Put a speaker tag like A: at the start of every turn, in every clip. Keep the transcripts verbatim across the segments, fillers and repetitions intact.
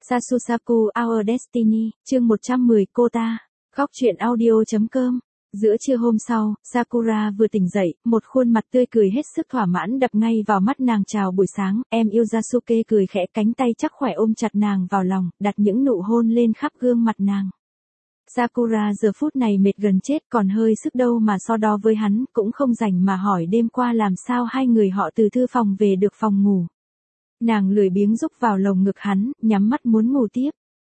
A: Sasusaku Our Destiny, chương một trăm mười cô ta. Góc truyện audio.com. Giữa trưa hôm sau, Sakura vừa tỉnh dậy, một khuôn mặt tươi cười hết sức thỏa mãn đập ngay vào mắt nàng. Chào buổi sáng, em yêu Yasuke cười khẽ, cánh tay chắc khỏe ôm chặt nàng vào lòng, đặt những nụ hôn lên khắp gương mặt nàng. Sakura giờ phút này mệt gần chết, còn hơi sức đâu mà so đo với hắn, cũng không rảnh mà hỏi đêm qua làm sao hai người họ từ thư phòng về được phòng ngủ. Nàng lười biếng rúc vào lồng ngực hắn, nhắm mắt muốn ngủ tiếp.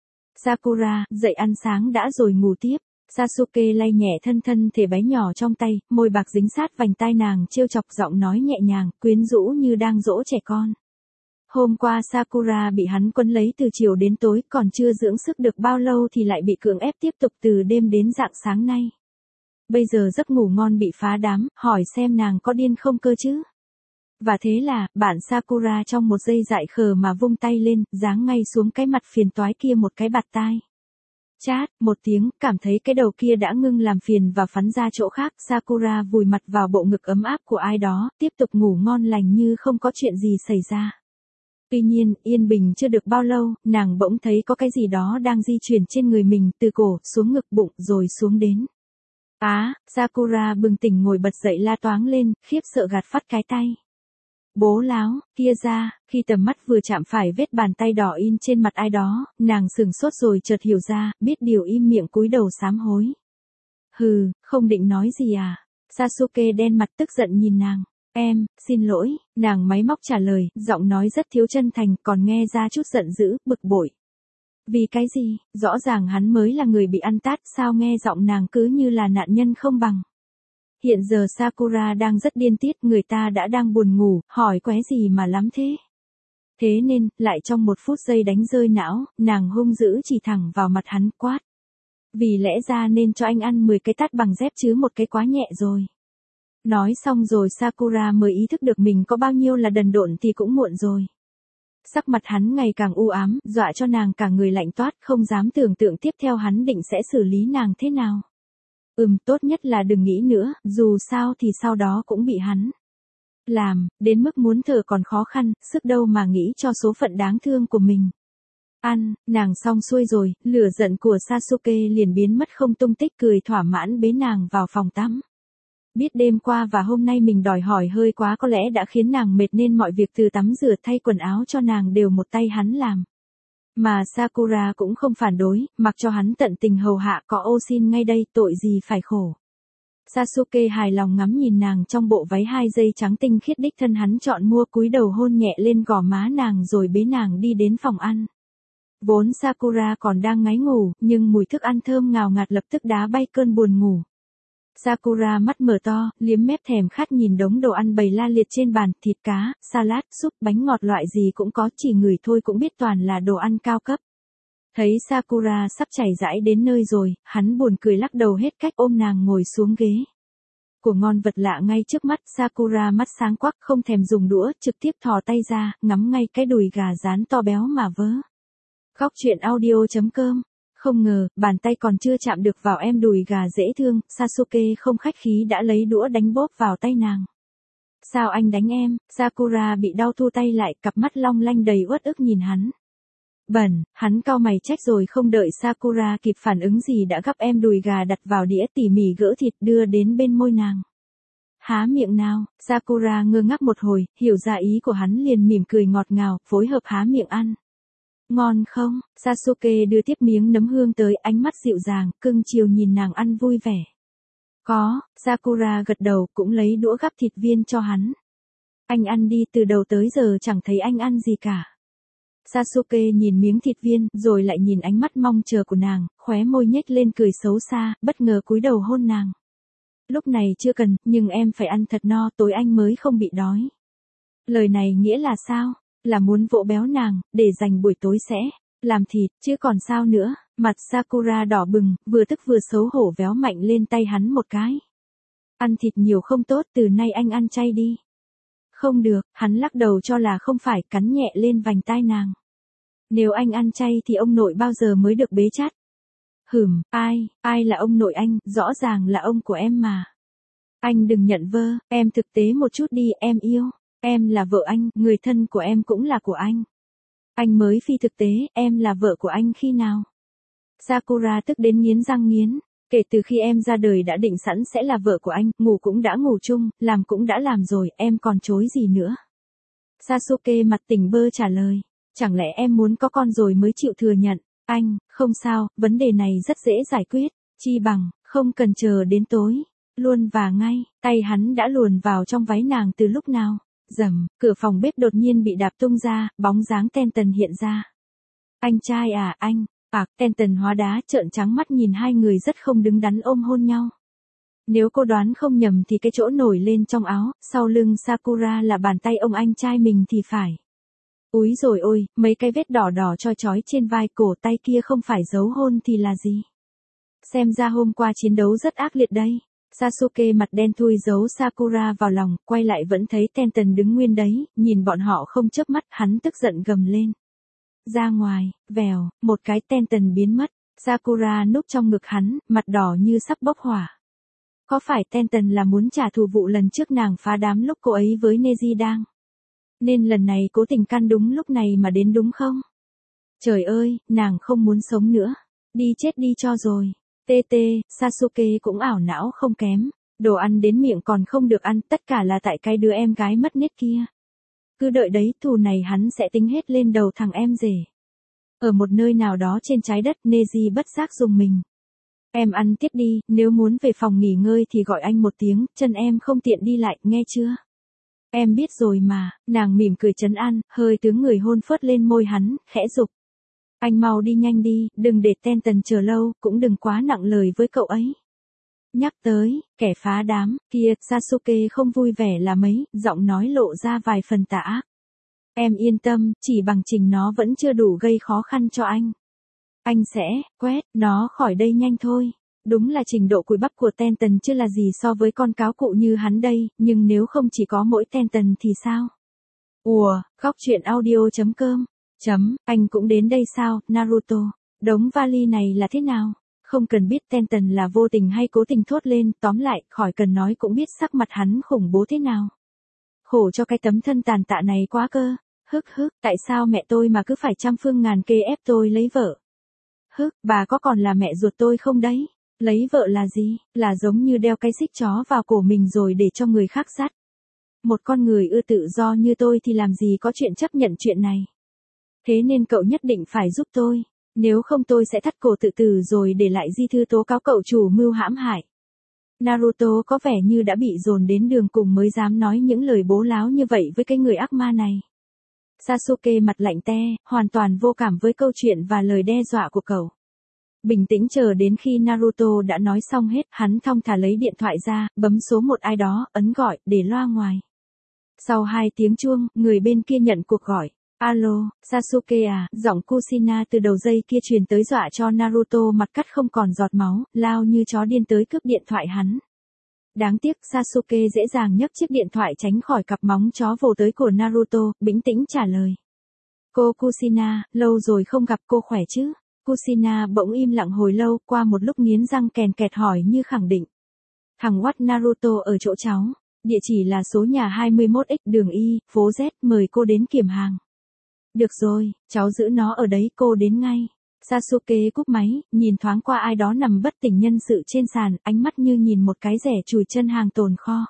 A: Sakura, dậy ăn sáng đã rồi ngủ tiếp. Sasuke lay nhẹ thân thân thể bé nhỏ trong tay, môi bạc dính sát vành tai nàng, trêu chọc, giọng nói nhẹ nhàng, quyến rũ như đang dỗ trẻ con. Hôm qua Sakura bị hắn quấn lấy từ chiều đến tối, còn chưa dưỡng sức được bao lâu thì lại bị cưỡng ép tiếp tục từ đêm đến rạng sáng nay. Bây giờ giấc ngủ ngon bị phá đám, hỏi xem nàng có điên không cơ chứ. Và thế là, bạn Sakura trong một giây dại khờ mà vung tay lên, giáng ngay xuống cái mặt phiền toái kia một cái bạt tai. Chát, một tiếng, cảm thấy cái đầu kia đã ngưng làm phiền và phắn ra chỗ khác. Sakura vùi mặt vào bộ ngực ấm áp của ai đó, tiếp tục ngủ ngon lành như không có chuyện gì xảy ra. Tuy nhiên, yên bình chưa được bao lâu, nàng bỗng thấy có cái gì đó đang di chuyển trên người mình, từ cổ, xuống ngực, bụng, rồi xuống đến. Á, à, Sakura bừng tỉnh ngồi bật dậy la toáng lên, khiếp sợ gạt phắt cái tay. Bố láo, kia ra, khi tầm mắt vừa chạm phải vết bàn tay đỏ in trên mặt ai đó, nàng sửng sốt rồi chợt hiểu ra, biết điều im miệng cúi đầu sám hối. Hừ, không định nói gì à? Sasuke đen mặt tức giận nhìn nàng. Em, xin lỗi, nàng máy móc trả lời, giọng nói rất thiếu chân thành, còn nghe ra chút giận dữ, bực bội. Vì cái gì, rõ ràng hắn mới là người bị ăn tát, sao nghe giọng nàng cứ như là nạn nhân không bằng. Hiện giờ Sakura đang rất điên tiết, người ta đã đang buồn ngủ, hỏi qué gì mà lắm thế. Thế nên, lại trong một phút giây đánh rơi não, nàng hung dữ chỉ thẳng vào mặt hắn quát. Vì lẽ ra nên cho anh ăn mười cái tát bằng dép chứ một cái quá nhẹ rồi. Nói xong rồi Sakura mới ý thức được mình có bao nhiêu là đần độn thì cũng muộn rồi. Sắc mặt hắn ngày càng u ám, dọa cho nàng cả người lạnh toát, không dám tưởng tượng tiếp theo hắn định sẽ xử lý nàng thế nào. Ừm, tốt nhất là đừng nghĩ nữa, dù sao thì sau đó cũng bị hắn làm, đến mức muốn thở còn khó khăn, sức đâu mà nghĩ cho số phận đáng thương của mình. Ăn, nàng xong xuôi rồi, lửa giận của Sasuke liền biến mất không tung tích, cười thỏa mãn bế nàng vào phòng tắm. Biết đêm qua và hôm nay mình đòi hỏi hơi quá có lẽ đã khiến nàng mệt nên mọi việc từ tắm rửa thay quần áo cho nàng đều một tay hắn làm. Mà Sakura cũng không phản đối, mặc cho hắn tận tình hầu hạ, có ô xin ngay đây, tội gì phải khổ. Sasuke hài lòng ngắm nhìn nàng trong bộ váy hai dây trắng tinh khiết đích thân hắn chọn mua, cúi đầu hôn nhẹ lên gò má nàng rồi bế nàng đi đến phòng ăn. Vốn Sakura còn đang ngáy ngủ, nhưng mùi thức ăn thơm ngào ngạt lập tức đá bay cơn buồn ngủ. Sakura mắt mở to, liếm mép thèm khát nhìn đống đồ ăn bày la liệt trên bàn, thịt cá, salad, súp, bánh ngọt loại gì cũng có, chỉ ngửi thôi cũng biết toàn là đồ ăn cao cấp. Thấy Sakura sắp chảy rãi đến nơi rồi, hắn buồn cười lắc đầu hết cách ôm nàng ngồi xuống ghế. Của ngon vật lạ ngay trước mắt, Sakura mắt sáng quắc không thèm dùng đũa, trực tiếp thò tay ra, ngắm ngay cái đùi gà rán to béo mà vớ. Góc truyện audio.com. Không ngờ, bàn tay còn chưa chạm được vào em đùi gà dễ thương, Sasuke không khách khí đã lấy đũa đánh bóp vào tay nàng. Sao anh đánh em? Sakura bị đau thu tay lại, cặp mắt long lanh đầy uất ức nhìn hắn. Bẩn, hắn cau mày trách rồi không đợi Sakura kịp phản ứng gì đã gắp em đùi gà đặt vào đĩa tỉ mỉ gỡ thịt đưa đến bên môi nàng. Há miệng nào, Sakura ngơ ngác một hồi, hiểu ra ý của hắn liền mỉm cười ngọt ngào, phối hợp há miệng ăn. Ngon không? Sasuke đưa tiếp miếng nấm hương tới, ánh mắt dịu dàng, cưng chiều nhìn nàng ăn vui vẻ. Có, Sakura gật đầu, cũng lấy đũa gắp thịt viên cho hắn. Anh ăn đi, từ đầu tới giờ chẳng thấy anh ăn gì cả. Sasuke nhìn miếng thịt viên, rồi lại nhìn ánh mắt mong chờ của nàng, khóe môi nhếch lên cười xấu xa, bất ngờ cúi đầu hôn nàng. Lúc này chưa cần, nhưng em phải ăn thật no, tối anh mới không bị đói. Lời này nghĩa là sao? Là muốn vỗ béo nàng, để dành buổi tối sẽ làm thịt, chứ còn sao nữa. Mặt Sakura đỏ bừng, vừa tức vừa xấu hổ véo mạnh lên tay hắn một cái. Ăn thịt nhiều không tốt, từ nay anh ăn chay đi. Không được, hắn lắc đầu cho là không phải, cắn nhẹ lên vành tai nàng. Nếu anh ăn chay thì ông nội bao giờ mới được bế chát? Hửm, ai, ai là ông nội anh, rõ ràng là ông của em mà. Anh đừng nhận vơ, em thực tế một chút đi, em yêu. Em là vợ anh, người thân của em cũng là của anh. Anh mới phi thực tế, em là vợ của anh khi nào? Sakura tức đến nghiến răng nghiến. Kể từ khi em ra đời đã định sẵn sẽ là vợ của anh, ngủ cũng đã ngủ chung, làm cũng đã làm rồi, em còn chối gì nữa? Sasuke mặt tỉnh bơ trả lời. Chẳng lẽ em muốn có con rồi mới chịu thừa nhận? Anh, không sao, vấn đề này rất dễ giải quyết. Chi bằng, không cần chờ đến tối. Luôn và ngay, tay hắn đã luồn vào trong váy nàng từ lúc nào. Rầm, cửa phòng bếp đột nhiên bị đạp tung ra, bóng dáng Tenten hiện ra. Anh trai à, anh. Bạc, Tenten hóa đá trợn trắng mắt nhìn hai người rất không đứng đắn ôm hôn nhau. Nếu cô đoán không nhầm thì cái chỗ nổi lên trong áo, sau lưng Sakura là bàn tay ông anh trai mình thì phải. Úi rồi ôi, mấy cái vết đỏ đỏ choi chói trên vai cổ tay kia không phải dấu hôn thì là gì? Xem ra hôm qua chiến đấu rất ác liệt đây. Sasuke mặt đen thui giấu Sakura vào lòng, quay lại vẫn thấy Tenten đứng nguyên đấy, nhìn bọn họ không chớp mắt, hắn tức giận gầm lên. Ra ngoài, vèo, một cái Tenten biến mất, Sakura núp trong ngực hắn, mặt đỏ như sắp bốc hỏa. Có phải Tenten là muốn trả thù vụ lần trước nàng phá đám lúc cô ấy với Neji đang? Nên lần này cố tình căn đúng lúc này mà đến đúng không? Trời ơi, nàng không muốn sống nữa. Đi chết đi cho rồi. Tê tê, Sasuke cũng ảo não không kém. Đồ ăn đến miệng còn không được ăn, tất cả là tại cái đứa em gái mất nết kia. Cứ đợi đấy, thù này hắn sẽ tính hết lên đầu thằng em rể. Ở một nơi nào đó trên trái đất, Neji bất giác dùng mình. Em ăn tiếp đi, nếu muốn về phòng nghỉ ngơi thì gọi anh một tiếng, chân em không tiện đi lại, nghe chưa? Em biết rồi mà, nàng mỉm cười trấn an, hơi tướng người hôn phớt lên môi hắn, khẽ giục. Anh mau đi nhanh đi, đừng để Tenten chờ lâu, cũng đừng quá nặng lời với cậu ấy. Nhắc tới, kẻ phá đám, kia, Sasuke không vui vẻ là mấy, giọng nói lộ ra vài phần tà ác. Em yên tâm, chỉ bằng trình nó vẫn chưa đủ gây khó khăn cho anh. Anh sẽ, quét, nó khỏi đây nhanh thôi. Đúng là trình độ cùi bắp của Tenten chưa là gì so với con cáo cụ như hắn đây, nhưng nếu không chỉ có mỗi Tenten thì sao? Ùa, khóc chuyện audio chấm com. Chấm, anh cũng đến đây sao, Naruto? Đống vali này là thế nào? Không cần biết Tenten là vô tình hay cố tình thốt lên, tóm lại, khỏi cần nói cũng biết sắc mặt hắn khủng bố thế nào. Khổ cho cái tấm thân tàn tạ này quá cơ. Hức hức, tại sao mẹ tôi mà cứ phải trăm phương ngàn kế ép tôi lấy vợ? Hức, bà có còn là mẹ ruột tôi không đấy? Lấy vợ là gì? Là giống như đeo cái xích chó vào cổ mình rồi để cho người khác dắt. Một con người ưa tự do như tôi thì làm gì có chuyện chấp nhận chuyện này. Thế nên cậu nhất định phải giúp tôi. Nếu không tôi sẽ thắt cổ tự tử rồi để lại di thư tố cáo cậu chủ mưu hãm hại. Naruto có vẻ như đã bị dồn đến đường cùng mới dám nói những lời bố láo như vậy với cái người ác ma này. Sasuke mặt lạnh te, hoàn toàn vô cảm với câu chuyện và lời đe dọa của cậu. Bình tĩnh chờ đến khi Naruto đã nói xong hết, hắn thong thả lấy điện thoại ra, bấm số một ai đó, ấn gọi, để loa ngoài. Sau hai tiếng chuông, người bên kia nhận cuộc gọi. Alo, Sasuke à, giọng Kushina từ đầu dây kia truyền tới dọa cho Naruto mặt cắt không còn giọt máu, lao như chó điên tới cướp điện thoại hắn. Đáng tiếc Sasuke dễ dàng nhấc chiếc điện thoại tránh khỏi cặp móng chó vồ tới của Naruto, bình tĩnh trả lời. Cô Kushina, lâu rồi không gặp, cô khỏe chứ? Kushina bỗng im lặng hồi lâu, qua một lúc nghiến răng kèn kẹt hỏi như khẳng định. Thằng What Naruto ở chỗ cháu. Địa chỉ là số nhà hai mươi mốt X đường Y, phố Z, mời cô đến kiểm hàng. Được rồi, cháu giữ nó ở đấy, cô đến ngay. Sasuke cúp máy, nhìn thoáng qua ai đó nằm bất tỉnh nhân sự trên sàn, ánh mắt như nhìn một cái rẻ chùi chân hàng tồn kho.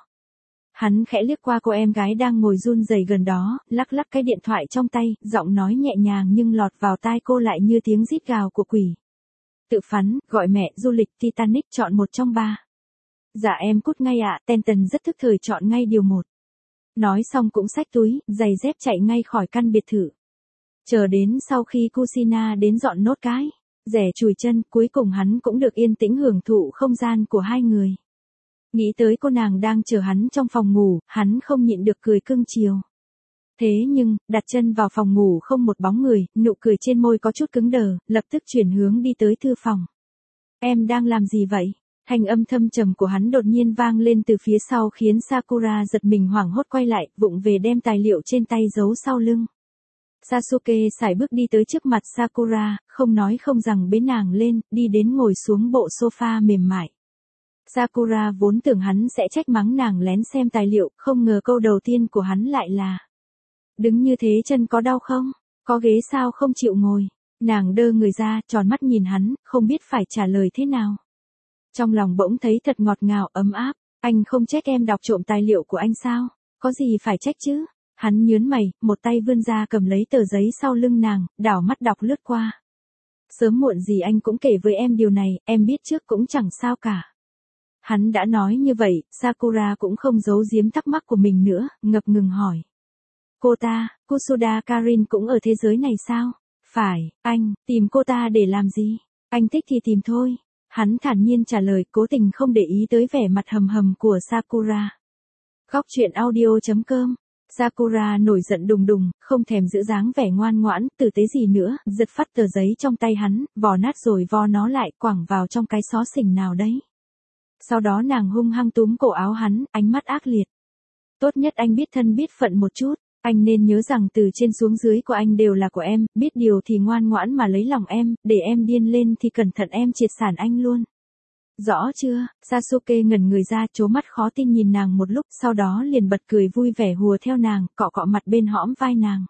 A: Hắn khẽ liếc qua cô em gái đang ngồi run rẩy gần đó, lắc lắc cái điện thoại trong tay, giọng nói nhẹ nhàng nhưng lọt vào tai cô lại như tiếng rít gào của quỷ. Tự phán, gọi mẹ, du lịch Titanic chọn một trong ba. Dạ em cút ngay ạ, Tenten rất thức thời chọn ngay điều một. Nói xong cũng xách túi, giày dép chạy ngay khỏi căn biệt thự. Chờ đến sau khi Kushina đến dọn nốt cái, rẻ chùi chân, cuối cùng hắn cũng được yên tĩnh hưởng thụ không gian của hai người. Nghĩ tới cô nàng đang chờ hắn trong phòng ngủ, hắn không nhịn được cười cưng chiều. Thế nhưng, đặt chân vào phòng ngủ không một bóng người, nụ cười trên môi có chút cứng đờ, lập tức chuyển hướng đi tới thư phòng. Em đang làm gì vậy? Thanh âm thâm trầm của hắn đột nhiên vang lên từ phía sau khiến Sakura giật mình hoảng hốt quay lại, vụng về đem tài liệu trên tay giấu sau lưng. Sasuke sải bước đi tới trước mặt Sakura, không nói không rằng bế nàng lên, đi đến ngồi xuống bộ sofa mềm mại. Sakura vốn tưởng hắn sẽ trách mắng nàng lén xem tài liệu, không ngờ câu đầu tiên của hắn lại là: đứng như thế chân có đau không? Có ghế sao không chịu ngồi? Nàng đơ người ra, tròn mắt nhìn hắn, không biết phải trả lời thế nào. Trong lòng bỗng thấy thật ngọt ngào ấm áp, anh không trách em đọc trộm tài liệu của anh sao? Có gì phải trách chứ? Hắn nhớn mày, một tay vươn ra cầm lấy tờ giấy sau lưng nàng, đảo mắt đọc lướt qua. Sớm muộn gì anh cũng kể với em điều này, em biết trước cũng chẳng sao cả. Hắn đã nói như vậy, Sakura cũng không giấu giếm thắc mắc của mình nữa, ngập ngừng hỏi. Cô ta, Kusuda Karin cũng ở thế giới này sao? Phải, anh, tìm cô ta để làm gì? Anh thích thì tìm thôi. Hắn thản nhiên trả lời, cố tình không để ý tới vẻ mặt hầm hầm của Sakura. Góc truyện audio chấm com. Sakura nổi giận đùng đùng, không thèm giữ dáng vẻ ngoan ngoãn, tử tế gì nữa, giật phát tờ giấy trong tay hắn, vò nát rồi vo nó lại, quẳng vào trong cái xó xỉnh nào đấy. Sau đó nàng hung hăng túm cổ áo hắn, ánh mắt ác liệt. Tốt nhất anh biết thân biết phận một chút, anh nên nhớ rằng từ trên xuống dưới của anh đều là của em, biết điều thì ngoan ngoãn mà lấy lòng em, để em điên lên thì cẩn thận em triệt sản anh luôn. Rõ chưa? Sasuke ngẩn người ra, trố mắt khó tin nhìn nàng một lúc, sau đó liền bật cười vui vẻ hùa theo nàng, cọ cọ mặt bên hõm vai nàng.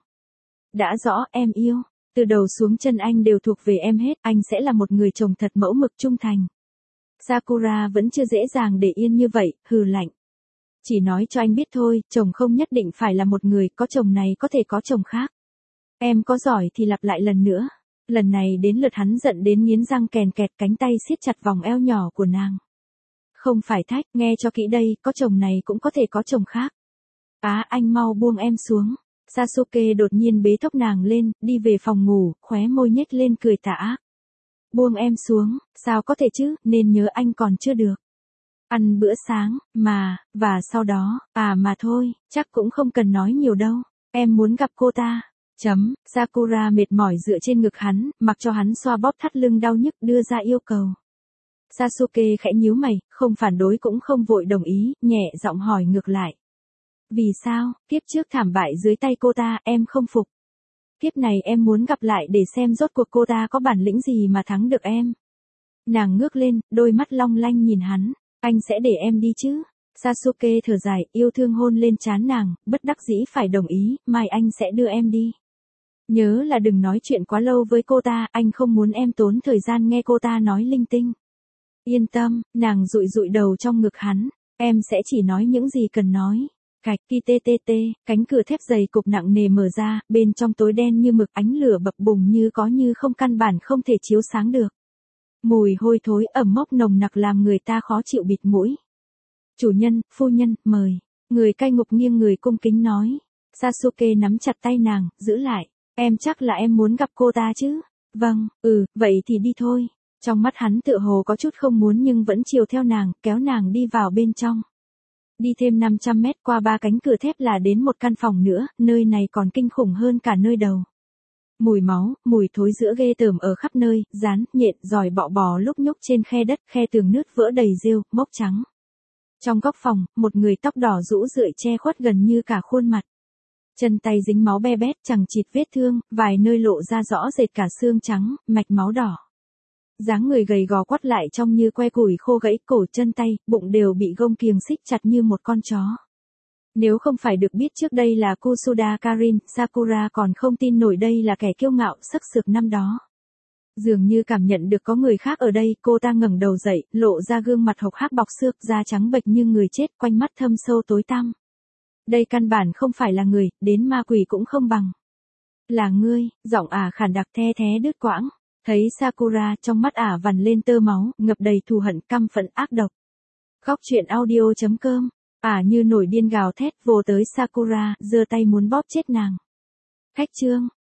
A: Đã rõ, em yêu, từ đầu xuống chân anh đều thuộc về em hết, anh sẽ là một người chồng thật mẫu mực trung thành. Sakura vẫn chưa dễ dàng để yên như vậy, hừ lạnh. Chỉ nói cho anh biết thôi, chồng không nhất định phải là một người, có chồng này có thể có chồng khác. Em có giỏi thì lặp lại lần nữa. Lần này đến lượt hắn giận đến nghiến răng kèn kẹt, cánh tay siết chặt vòng eo nhỏ của nàng. Không phải thách, nghe cho kỹ đây, có chồng này cũng có thể có chồng khác. Á, anh mau buông em xuống. Sasuke đột nhiên bế tóc nàng lên, đi về phòng ngủ, khóe môi nhếch lên cười tà ác. Buông em xuống, sao có thể chứ, nên nhớ anh còn chưa được. Ăn bữa sáng, mà, và sau đó, à mà thôi, chắc cũng không cần nói nhiều đâu, em muốn gặp cô ta. Chấm, Sakura mệt mỏi dựa trên ngực hắn, mặc cho hắn xoa bóp thắt lưng đau nhức đưa ra yêu cầu. Sasuke khẽ nhíu mày, không phản đối cũng không vội đồng ý, nhẹ giọng hỏi ngược lại. Vì sao, kiếp trước thảm bại dưới tay cô ta, em không phục. Kiếp này em muốn gặp lại để xem rốt cuộc cô ta có bản lĩnh gì mà thắng được em. Nàng ngước lên, đôi mắt long lanh nhìn hắn, anh sẽ để em đi chứ. Sasuke thở dài, yêu thương hôn lên trán nàng, bất đắc dĩ phải đồng ý, mai anh sẽ đưa em đi. Nhớ là đừng nói chuyện quá lâu với cô ta, anh không muốn em tốn thời gian nghe cô ta nói linh tinh. Yên tâm, nàng dụi dụi đầu trong ngực hắn, em sẽ chỉ nói những gì cần nói. Cạch ki tê tê tê, cánh cửa thép dày cục nặng nề mở ra, bên trong tối đen như mực, ánh lửa bập bùng như có như không, căn bản không thể chiếu sáng được. Mùi hôi thối ẩm mốc nồng nặc làm người ta khó chịu bịt mũi. Chủ nhân, phu nhân, mời. Người cai ngục nghiêng người cung kính nói. Sasuke nắm chặt tay nàng, giữ lại. Em chắc là em muốn gặp cô ta chứ? Vâng, ừ, vậy thì đi thôi. Trong mắt hắn tựa hồ có chút không muốn nhưng vẫn chiều theo nàng, kéo nàng đi vào bên trong. Đi thêm năm trăm mét qua ba cánh cửa thép là đến một căn phòng nữa, nơi này còn kinh khủng hơn cả nơi đầu. Mùi máu, mùi thối rữa ghê tởm ở khắp nơi, rán, nhện, giòi bọ bò lúc nhúc trên khe đất, khe tường nứt vỡ đầy rêu, mốc trắng. Trong góc phòng, một người tóc đỏ rũ rượi che khuất gần như cả khuôn mặt. Chân tay dính máu be bét, chẳng chịt vết thương, vài nơi lộ ra rõ rệt cả xương trắng, mạch máu đỏ. Dáng người gầy gò quắt lại trông như que củi khô gãy, cổ chân tay, bụng đều bị gông kiềng xích chặt như một con chó. Nếu không phải được biết trước đây là Kusuda Karin, Sakura còn không tin nổi đây là kẻ kiêu ngạo sắc sược năm đó. Dường như cảm nhận được có người khác ở đây, cô ta ngẩng đầu dậy, lộ ra gương mặt hộc hác bọc xước, da trắng bệch như người chết, quanh mắt thâm sâu tối tăm. Đây căn bản không phải là người, đến ma quỷ cũng không bằng. Là ngươi, giọng ả khản đặc the thé đứt quãng. Thấy Sakura, trong mắt ả vằn lên tơ máu, ngập đầy thù hận, căm phẫn, ác độc. Góc truyện audio chấm com. Ả như nổi điên gào thét, vồ tới Sakura, giơ tay muốn bóp chết nàng. Khách trương,